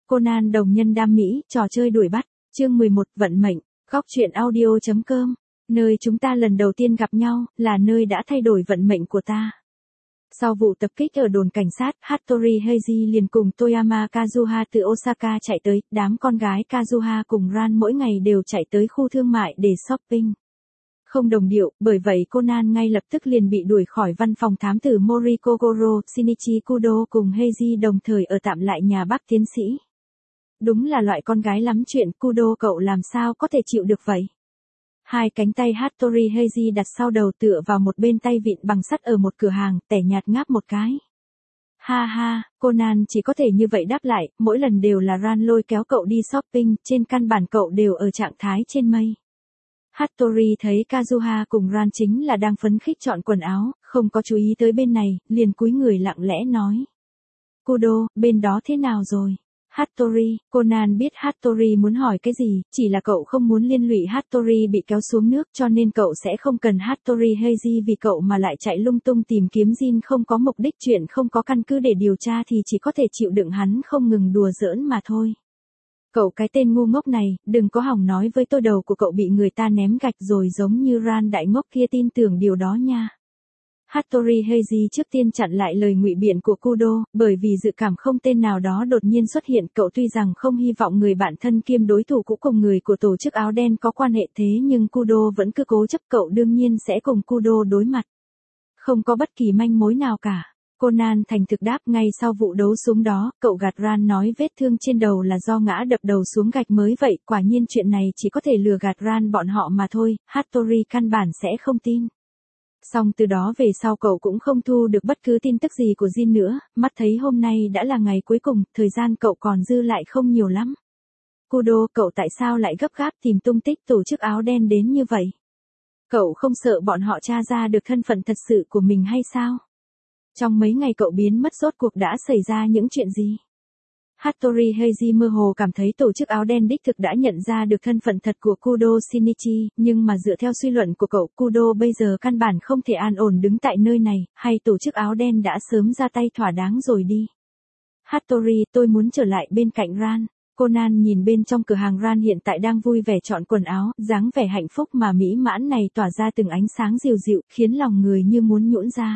Conan đồng nhân đam mỹ, trò chơi đuổi bắt, chương 11, vận mệnh, góc truyện audio.com, nơi chúng ta lần đầu tiên gặp nhau, là nơi đã thay đổi vận mệnh của ta. Sau vụ tập kích ở đồn cảnh sát, Hattori Heiji liền cùng Toyama Kazuha từ Osaka chạy tới, đám con gái Kazuha cùng Ran mỗi ngày đều chạy tới khu thương mại để shopping. Không đồng điệu, bởi vậy Conan ngay lập tức liền bị đuổi khỏi văn phòng thám tử Morikogoro, Shinichi Kudo cùng Heiji đồng thời ở tạm lại nhà bác tiến sĩ. Đúng là loại con gái lắm chuyện, Kudo cậu làm sao có thể chịu được vậy? Hai cánh tay Hattori Heiji đặt sau đầu tựa vào một bên tay vịn bằng sắt ở một cửa hàng, tẻ nhạt ngáp một cái. Ha ha, Conan chỉ có thể như vậy đáp lại, mỗi lần đều là Ran lôi kéo cậu đi shopping, trên căn bản cậu đều ở trạng thái trên mây. Hattori thấy Kazuha cùng Ran chính là đang phấn khích chọn quần áo, không có chú ý tới bên này, liền cúi người lặng lẽ nói. Kudo, bên đó thế nào rồi? Hattori, Conan biết Hattori muốn hỏi cái gì, chỉ là cậu không muốn liên lụy Hattori bị kéo xuống nước cho nên cậu sẽ không cần Hattori Heiji vì cậu mà lại chạy lung tung tìm kiếm Jin không có mục đích, chuyện không có căn cứ để điều tra thì chỉ có thể chịu đựng hắn không ngừng đùa giỡn mà thôi. Cậu cái tên ngu ngốc này, đừng có hỏng nói với tôi đầu của cậu bị người ta ném gạch rồi giống như Ran đại ngốc kia tin tưởng điều đó nha. Hattori Heiji trước tiên chặn lại lời ngụy biện của Kudo, bởi vì dự cảm không tên nào đó đột nhiên xuất hiện, cậu tuy rằng không hy vọng người bạn thân kiêm đối thủ cũ cùng người của tổ chức áo đen có quan hệ thế nhưng Kudo vẫn cứ cố chấp, cậu đương nhiên sẽ cùng Kudo đối mặt. Không có bất kỳ manh mối nào cả. Conan thành thực đáp, ngay sau vụ đấu súng đó, cậu gạt Ran nói vết thương trên đầu là do ngã đập đầu xuống gạch mới vậy, quả nhiên chuyện này chỉ có thể lừa gạt Ran bọn họ mà thôi, Hattori căn bản sẽ không tin. Xong từ đó về sau cậu cũng không thu được bất cứ tin tức gì của Jin nữa, mắt thấy hôm nay đã là ngày cuối cùng, thời gian cậu còn dư lại không nhiều lắm. Kudo, cậu tại sao lại gấp gáp tìm tung tích tổ chức áo đen đến như vậy? Cậu không sợ bọn họ tra ra được thân phận thật sự của mình hay sao? Trong mấy ngày cậu biến mất rốt cuộc đã xảy ra những chuyện gì? Hattori Heiji mơ hồ cảm thấy tổ chức áo đen đích thực đã nhận ra được thân phận thật của Kudo Shinichi, nhưng mà dựa theo suy luận của cậu, Kudo bây giờ căn bản không thể an ổn đứng tại nơi này, hay tổ chức áo đen đã sớm ra tay thỏa đáng rồi đi. Hattori, tôi muốn trở lại bên cạnh Ran. Conan nhìn bên trong cửa hàng Ran hiện tại đang vui vẻ chọn quần áo, dáng vẻ hạnh phúc mà mỹ mãn này tỏa ra từng ánh sáng dịu dịu, khiến lòng người như muốn nhũn ra.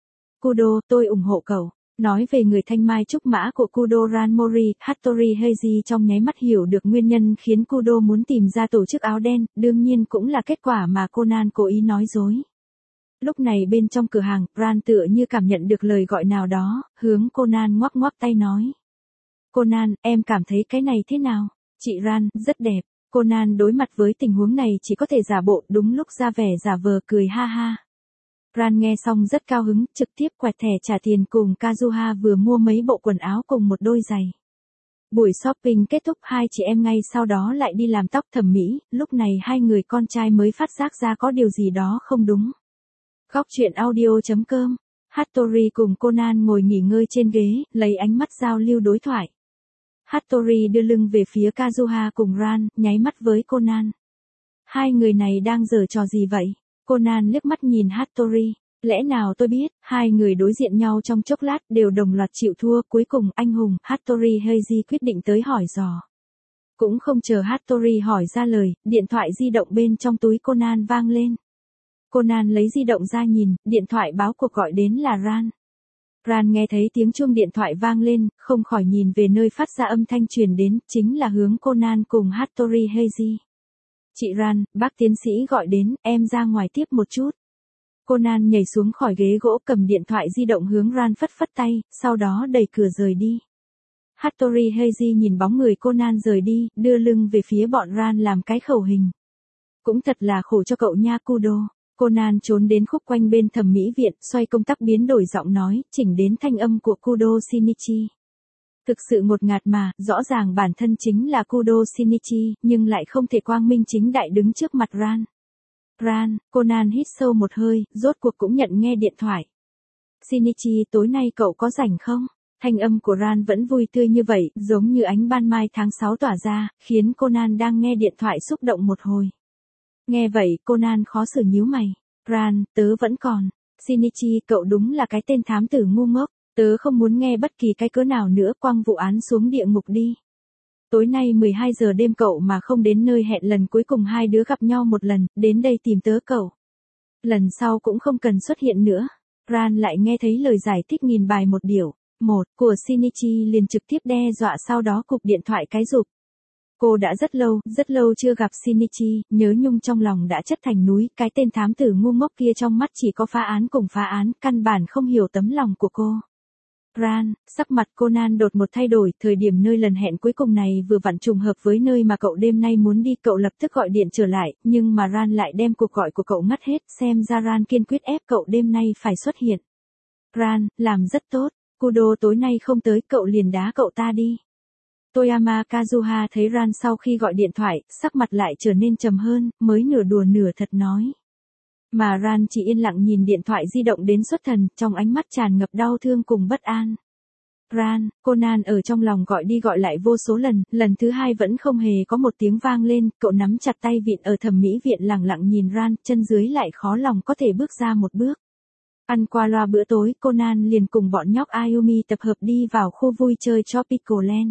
Kudo, tôi ủng hộ cậu. Nói về người thanh mai trúc mã của Kudo Ranmori, Hattori Heiji trong nháy mắt hiểu được nguyên nhân khiến Kudo muốn tìm ra tổ chức áo đen, đương nhiên cũng là kết quả mà Conan cố ý nói dối. Lúc này bên trong cửa hàng, Ran tựa như cảm nhận được lời gọi nào đó, hướng Conan ngoắc ngoắc tay nói. Conan, em cảm thấy cái này thế nào? Chị Ran, rất đẹp. Conan đối mặt với tình huống này chỉ có thể giả bộ, đúng lúc ra vẻ giả vờ cười ha ha. Ran nghe xong rất cao hứng, trực tiếp quẹt thẻ trả tiền cùng Kazuha vừa mua mấy bộ quần áo cùng một đôi giày. Buổi shopping kết thúc, hai chị em ngay sau đó lại đi làm tóc thẩm mỹ, lúc này hai người con trai mới phát giác ra có điều gì đó không đúng. Góc truyện audio.com, Hattori cùng Conan ngồi nghỉ ngơi trên ghế, lấy ánh mắt giao lưu đối thoại. Hattori đưa lưng về phía Kazuha cùng Ran, nháy mắt với Conan. Hai người này đang giở trò gì vậy? Conan liếc mắt nhìn Hattori, lẽ nào tôi biết, hai người đối diện nhau trong chốc lát đều đồng loạt chịu thua, cuối cùng anh hùng Hattori Heiji quyết định tới hỏi dò. Cũng không chờ Hattori hỏi ra lời, điện thoại di động bên trong túi Conan vang lên. Conan lấy di động ra nhìn, điện thoại báo cuộc gọi đến là Ran. Ran nghe thấy tiếng chuông điện thoại vang lên, không khỏi nhìn về nơi phát ra âm thanh truyền đến, chính là hướng Conan cùng Hattori Heiji. Chị Ran, bác tiến sĩ gọi đến, em ra ngoài tiếp một chút. Conan nhảy xuống khỏi ghế gỗ cầm điện thoại di động hướng Ran phất phất tay, sau đó đẩy cửa rời đi. Hattori Heiji nhìn bóng người Conan rời đi, đưa lưng về phía bọn Ran làm cái khẩu hình. Cũng thật là khổ cho cậu nha Kudo. Conan trốn đến khúc quanh bên thẩm mỹ viện, xoay công tắc biến đổi giọng nói, chỉnh đến thanh âm của Kudo Shinichi. Thực sự ngột ngạt mà, rõ ràng bản thân chính là Kudo Shinichi, nhưng lại không thể quang minh chính đại đứng trước mặt Ran. Ran, Conan hít sâu một hơi, rốt cuộc cũng nhận nghe điện thoại. Shinichi, tối nay cậu có rảnh không? Thanh âm của Ran vẫn vui tươi như vậy, giống như ánh ban mai tháng 6 tỏa ra, khiến Conan đang nghe điện thoại xúc động một hồi. Nghe vậy, Conan khó xử nhíu mày. Ran, tớ vẫn còn. Shinichi, cậu đúng là cái tên thám tử ngu ngốc. Tớ không muốn nghe bất kỳ cái cớ nào nữa, quăng vụ án xuống địa ngục đi. Tối nay 12 giờ đêm cậu mà không đến nơi hẹn lần cuối cùng hai đứa gặp nhau một lần, đến đây tìm tớ cậu. Lần sau cũng không cần xuất hiện nữa. Ran lại nghe thấy lời giải thích nghìn bài một điệu. Một của Shinichi liền trực tiếp đe dọa sau đó cục điện thoại cái rụp. Cô đã rất lâu chưa gặp Shinichi, nhớ nhung trong lòng đã chất thành núi, cái tên thám tử ngu ngốc kia trong mắt chỉ có phá án cùng phá án, căn bản không hiểu tấm lòng của cô. Ran, sắc mặt Conan đột một thay đổi, thời điểm nơi lần hẹn cuối cùng này vừa vặn trùng hợp với nơi mà cậu đêm nay muốn đi, cậu lập tức gọi điện trở lại, nhưng mà Ran lại đem cuộc gọi của cậu ngắt hết, xem ra Ran kiên quyết ép cậu đêm nay phải xuất hiện. Ran, làm rất tốt, Kudo tối nay không tới, cậu liền đá cậu ta đi. Toyama Kazuha thấy Ran sau khi gọi điện thoại, sắc mặt lại trở nên trầm hơn, mới nửa đùa nửa thật nói. Mà Ran chỉ yên lặng nhìn điện thoại di động đến xuất thần, trong ánh mắt tràn ngập đau thương cùng bất an. Ran, Conan ở trong lòng gọi đi gọi lại vô số lần, lần thứ hai vẫn không hề có một tiếng vang lên, cậu nắm chặt tay vịn ở thẩm mỹ viện lặng lặng nhìn Ran, chân dưới lại khó lòng có thể bước ra một bước. Ăn qua loa bữa tối, Conan liền cùng bọn nhóc Ayumi tập hợp đi vào khu vui chơi Tropical Land.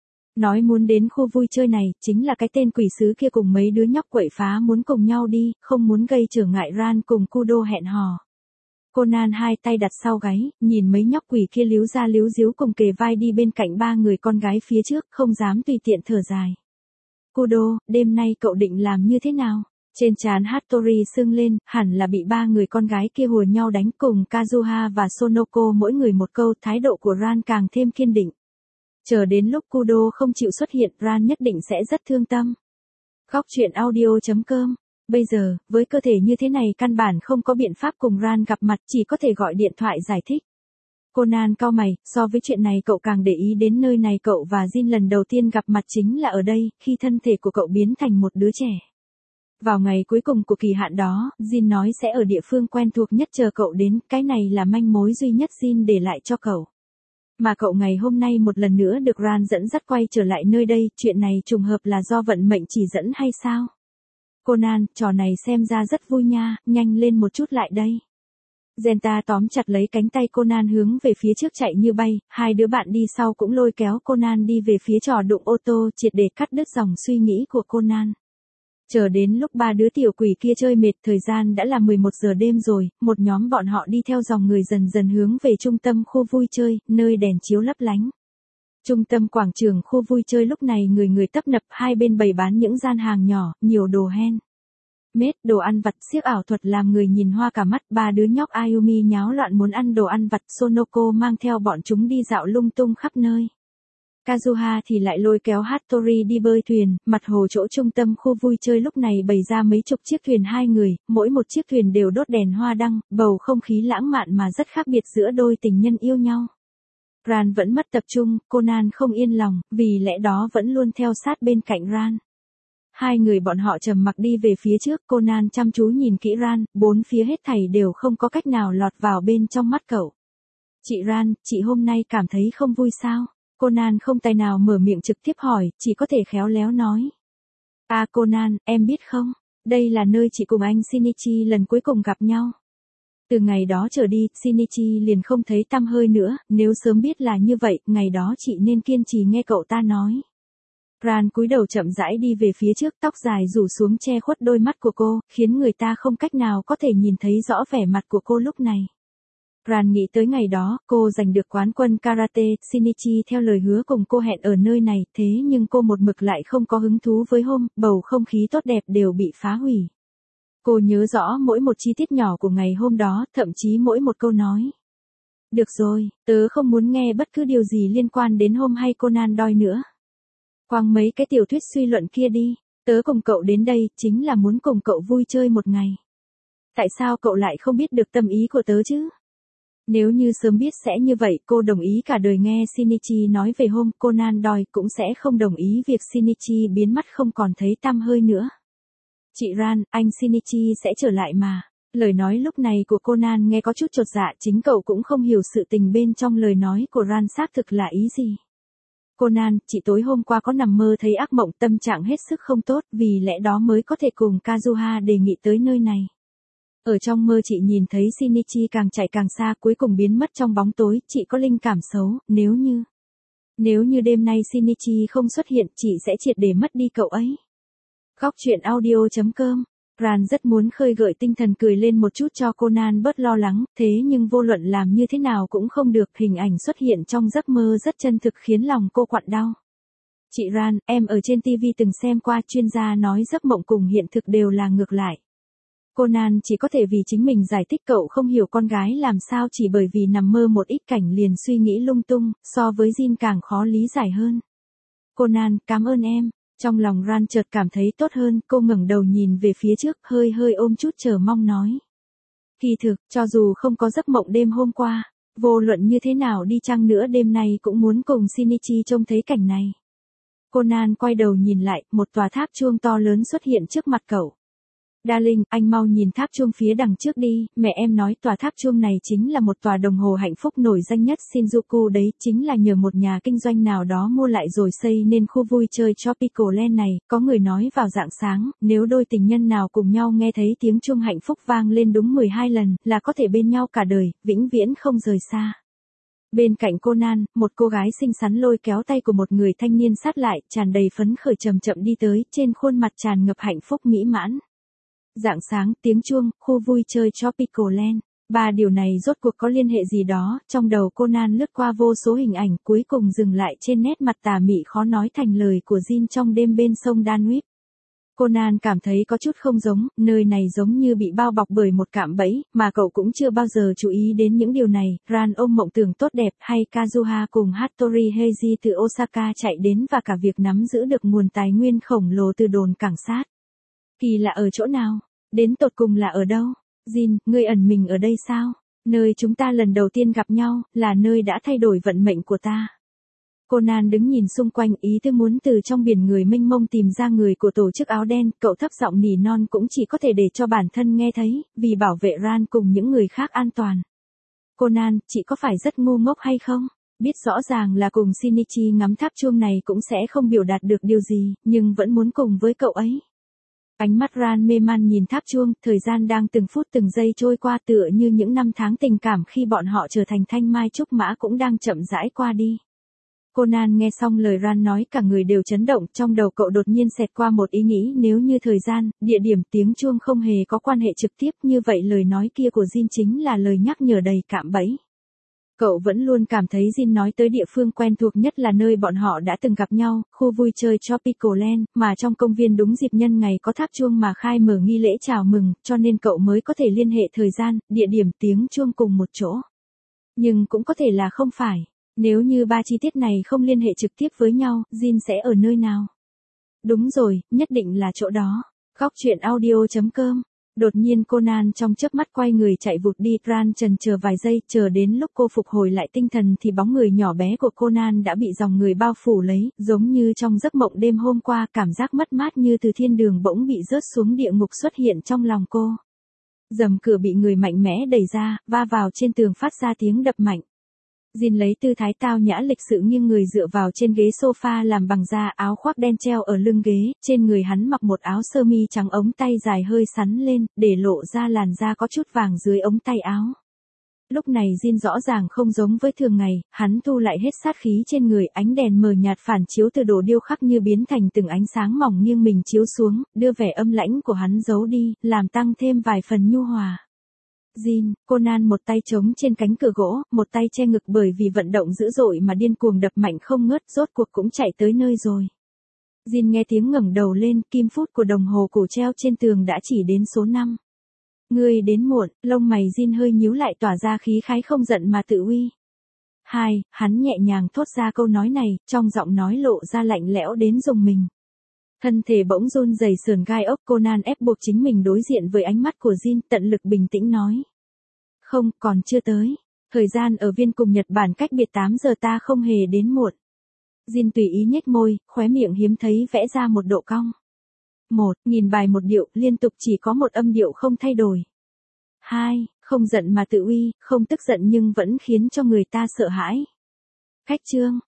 Nói muốn đến khu vui chơi này, chính là cái tên quỷ sứ kia cùng mấy đứa nhóc quậy phá muốn cùng nhau đi, không muốn gây trở ngại Ran cùng Kudo hẹn hò. Conan hai tay đặt sau gáy, nhìn mấy nhóc quỷ kia líu ra líu díu cùng kề vai đi bên cạnh ba người con gái phía trước, không dám tùy tiện thở dài. Kudo, đêm nay cậu định làm như thế nào? Trên trán Hattori sưng lên, hẳn là bị ba người con gái kia hùa nhau đánh, cùng Kazuha và Sonoko mỗi người một câu, thái độ của Ran càng thêm kiên định. Chờ đến lúc Kudo không chịu xuất hiện, Ran nhất định sẽ rất thương tâm. Góc truyện audio.com. Bây giờ, với cơ thể như thế này căn bản không có biện pháp cùng Ran gặp mặt, chỉ có thể gọi điện thoại giải thích. Conan cau mày, so với chuyện này cậu càng để ý đến nơi này, cậu và Jin lần đầu tiên gặp mặt chính là ở đây, khi thân thể của cậu biến thành một đứa trẻ. Vào ngày cuối cùng của kỳ hạn đó, Jin nói sẽ ở địa phương quen thuộc nhất chờ cậu đến, cái này là manh mối duy nhất Jin để lại cho cậu. Mà cậu ngày hôm nay một lần nữa được Ran dẫn dắt quay trở lại nơi đây, chuyện này trùng hợp là do vận mệnh chỉ dẫn hay sao? Conan, trò này xem ra rất vui nha, nhanh lên một chút lại đây. Genta tóm chặt lấy cánh tay Conan hướng về phía trước chạy như bay, hai đứa bạn đi sau cũng lôi kéo Conan đi về phía trò đụng ô tô, triệt để cắt đứt dòng suy nghĩ của Conan. Chờ đến lúc ba đứa tiểu quỷ kia chơi mệt, thời gian đã là 11 giờ đêm rồi, một nhóm bọn họ đi theo dòng người dần dần hướng về trung tâm khu vui chơi, nơi đèn chiếu lấp lánh. Trung tâm quảng trường khu vui chơi lúc này người người tấp nập, hai bên bày bán những gian hàng nhỏ, nhiều đồ handmade, đồ ăn vặt, xiếc ảo thuật làm người nhìn hoa cả mắt, ba đứa nhóc Ayumi nháo loạn muốn ăn đồ ăn vặt, Sonoko mang theo bọn chúng đi dạo lung tung khắp nơi. Kazuha thì lại lôi kéo Hattori đi bơi thuyền, mặt hồ chỗ trung tâm khu vui chơi lúc này bày ra mấy chục chiếc thuyền hai người, mỗi một chiếc thuyền đều đốt đèn hoa đăng, bầu không khí lãng mạn mà rất khác biệt giữa đôi tình nhân yêu nhau. Ran vẫn mất tập trung, Conan không yên lòng, vì lẽ đó vẫn luôn theo sát bên cạnh Ran. Hai người bọn họ trầm mặc đi về phía trước, Conan chăm chú nhìn kỹ Ran, bốn phía hết thảy đều không có cách nào lọt vào bên trong mắt cậu. Chị Ran, chị hôm nay cảm thấy không vui sao? Conan không tài nào mở miệng trực tiếp hỏi, chỉ có thể khéo léo nói. À Conan, em biết không, đây là nơi chị cùng anh Shinichi lần cuối cùng gặp nhau. Từ ngày đó trở đi, Shinichi liền không thấy tăm hơi nữa, nếu sớm biết là như vậy, ngày đó chị nên kiên trì nghe cậu ta nói. Ran cúi đầu chậm rãi đi về phía trước, tóc dài rủ xuống che khuất đôi mắt của cô, khiến người ta không cách nào có thể nhìn thấy rõ vẻ mặt của cô lúc này. Ran nghĩ tới ngày đó, cô giành được quán quân karate, Shinichi theo lời hứa cùng cô hẹn ở nơi này, thế nhưng cô một mực lại không có hứng thú với bầu không khí tốt đẹp đều bị phá hủy. Cô nhớ rõ mỗi một chi tiết nhỏ của ngày hôm đó, thậm chí mỗi một câu nói. Được rồi, tớ không muốn nghe bất cứ điều gì liên quan đến hay Conan Doyle nữa. Quang mấy cái tiểu thuyết suy luận kia đi, tớ cùng cậu đến đây, chính là muốn cùng cậu vui chơi một ngày. Tại sao cậu lại không biết được tâm ý của tớ chứ? Nếu như sớm biết sẽ như vậy, cô đồng ý cả đời nghe Shinichi nói về Conan Doyle cũng sẽ không đồng ý việc Shinichi biến mất không còn thấy tăm hơi nữa. Chị Ran, anh Shinichi sẽ trở lại mà. Lời nói lúc này của Conan nghe có chút chột dạ, chính cậu cũng không hiểu sự tình bên trong lời nói của Ran xác thực là ý gì. Conan, chị tối hôm qua có nằm mơ thấy ác mộng, tâm trạng hết sức không tốt, vì lẽ đó mới có thể cùng Kazuha đề nghị tới nơi này. Ở trong mơ chị nhìn thấy Shinichi càng chạy càng xa, cuối cùng biến mất trong bóng tối, chị có linh cảm xấu, nếu như Nếu như đêm nay Shinichi không xuất hiện, chị sẽ triệt để mất đi cậu ấy. Góc truyện audio.com. Ran rất muốn khơi gợi tinh thần cười lên một chút cho Conan bớt lo lắng, thế nhưng vô luận làm như thế nào cũng không được, hình ảnh xuất hiện trong giấc mơ rất chân thực khiến lòng cô quặn đau. Chị Ran, em ở trên TV từng xem qua, chuyên gia nói giấc mộng cùng hiện thực đều là ngược lại. Conan chỉ có thể vì chính mình giải thích cậu không hiểu con gái làm sao chỉ bởi vì nằm mơ một ít cảnh liền suy nghĩ lung tung, so với Jin càng khó lý giải hơn. Conan, cảm ơn em. Trong lòng Ran chợt cảm thấy tốt hơn, cô ngẩng đầu nhìn về phía trước, hơi hơi ôm chút chờ mong nói. Kỳ thực, cho dù không có giấc mộng đêm hôm qua, vô luận như thế nào đi chăng nữa đêm nay cũng muốn cùng Shinichi trông thấy cảnh này. Conan quay đầu nhìn lại, một tòa tháp chuông to lớn xuất hiện trước mặt cậu. Darling, anh mau nhìn tháp chuông phía đằng trước đi, mẹ em nói tòa tháp chuông này chính là một tòa đồng hồ hạnh phúc nổi danh nhất Shinjuku đấy, chính là nhờ một nhà kinh doanh nào đó mua lại rồi xây nên khu vui chơi Tropical Land này, có người nói vào rạng sáng, nếu đôi tình nhân nào cùng nhau nghe thấy tiếng chuông hạnh phúc vang lên đúng 12 lần, là có thể bên nhau cả đời, vĩnh viễn không rời xa. Bên cạnh Conan, một cô gái xinh xắn lôi kéo tay của một người thanh niên sát lại, tràn đầy phấn khởi chậm chậm đi tới, trên khuôn mặt tràn ngập hạnh phúc mỹ mãn. Rạng sáng, tiếng chuông, khu vui chơi Tropical Land. Ba điều này rốt cuộc có liên hệ gì đó, trong đầu Conan lướt qua vô số hình ảnh, cuối cùng dừng lại trên nét mặt tà mị khó nói thành lời của Jin trong đêm bên sông Danube. Conan cảm thấy có chút không giống, nơi này giống như bị bao bọc bởi một cạm bẫy, mà cậu cũng chưa bao giờ chú ý đến những điều này. Ran ôm mộng tưởng tốt đẹp, hay Kazuha cùng Hattori Heiji từ Osaka chạy đến và cả việc nắm giữ được nguồn tài nguyên khổng lồ từ đồn cảnh sát. Kỳ lạ ở chỗ nào? Đến tột cùng là ở đâu? Jin, ngươi ẩn mình ở đây sao? Nơi chúng ta lần đầu tiên gặp nhau, là nơi đã thay đổi vận mệnh của ta. Conan đứng nhìn xung quanh, ý thức muốn từ trong biển người mênh mông tìm ra người của tổ chức áo đen, cậu thấp giọng nỉ non cũng chỉ có thể để cho bản thân nghe thấy, vì bảo vệ Ran cùng những người khác an toàn. Conan, chị có phải rất ngu ngốc hay không? Biết rõ ràng là cùng Shinichi ngắm tháp chuông này cũng sẽ không biểu đạt được điều gì, nhưng vẫn muốn cùng với cậu ấy. Ánh mắt Ran mê man nhìn tháp chuông, thời gian đang từng phút từng giây trôi qua tựa như những năm tháng tình cảm khi bọn họ trở thành thanh mai trúc mã cũng đang chậm rãi qua đi. Conan nghe xong lời Ran nói cả người đều chấn động, trong đầu cậu đột nhiên xẹt qua một ý nghĩ, nếu như thời gian, địa điểm, tiếng chuông không hề có quan hệ trực tiếp, như vậy lời nói kia của Jin chính là lời nhắc nhở đầy cạm bẫy. Cậu vẫn luôn cảm thấy Jin nói tới địa phương quen thuộc nhất là nơi bọn họ đã từng gặp nhau, khu vui chơi Tropical Land, mà trong công viên đúng dịp nhân ngày có tháp chuông mà khai mở nghi lễ chào mừng, cho nên cậu mới có thể liên hệ thời gian, địa điểm, tiếng chuông cùng một chỗ. Nhưng cũng có thể là không phải. Nếu như ba chi tiết này không liên hệ trực tiếp với nhau, Jin sẽ ở nơi nào? Đúng rồi, nhất định là chỗ đó. Góc truyện audio.com. Đột nhiên Conan trong chớp mắt quay người chạy vụt đi, Ran chần chờ vài giây, chờ đến lúc cô phục hồi lại tinh thần thì bóng người nhỏ bé của Conan đã bị dòng người bao phủ lấy, giống như trong giấc mộng đêm hôm qua, cảm giác mất mát như từ thiên đường bỗng bị rớt xuống địa ngục xuất hiện trong lòng cô. Rầm cửa bị người mạnh mẽ đẩy ra, va vào trên tường phát ra tiếng đập mạnh. Jin lấy tư thái tao nhã lịch sự nghiêng người dựa vào trên ghế sofa làm bằng da, áo khoác đen treo ở lưng ghế, trên người hắn mặc một áo sơ mi trắng ống tay dài hơi sắn lên, để lộ ra làn da có chút vàng dưới ống tay áo. Lúc này Jin rõ ràng không giống với thường ngày, hắn thu lại hết sát khí trên người, ánh đèn mờ nhạt phản chiếu từ đồ điêu khắc như biến thành từng ánh sáng mỏng nghiêng mình chiếu xuống, đưa vẻ âm lãnh của hắn giấu đi, làm tăng thêm vài phần nhu hòa. Jin, Conan một tay chống trên cánh cửa gỗ, một tay che ngực bởi vì vận động dữ dội mà điên cuồng đập mạnh không ngớt, rốt cuộc cũng chạy tới nơi rồi. Jin nghe tiếng ngẩng đầu lên, kim phút của đồng hồ cổ treo trên tường đã chỉ đến số 5. Ngươi đến muộn, lông mày Jin hơi nhíu lại tỏa ra khí khái không giận mà tự uy. Hắn nhẹ nhàng thốt ra câu nói này, trong giọng nói lộ ra lạnh lẽo đến rùng mình. Thân thể bỗng run rẩy sườn gai ốc, Conan ép buộc chính mình đối diện với ánh mắt của Jin, tận lực bình tĩnh nói. Không, còn chưa tới. Thời gian ở viên cùng Nhật Bản cách biệt 8 giờ, ta không hề đến muộn. Jin tùy ý nhếch môi, khóe miệng hiếm thấy vẽ ra một độ cong. 1. Nghìn bài một điệu, liên tục chỉ có một âm điệu không thay đổi. 2. Không giận mà tự uy, không tức giận nhưng vẫn khiến cho người ta sợ hãi. Khách trương.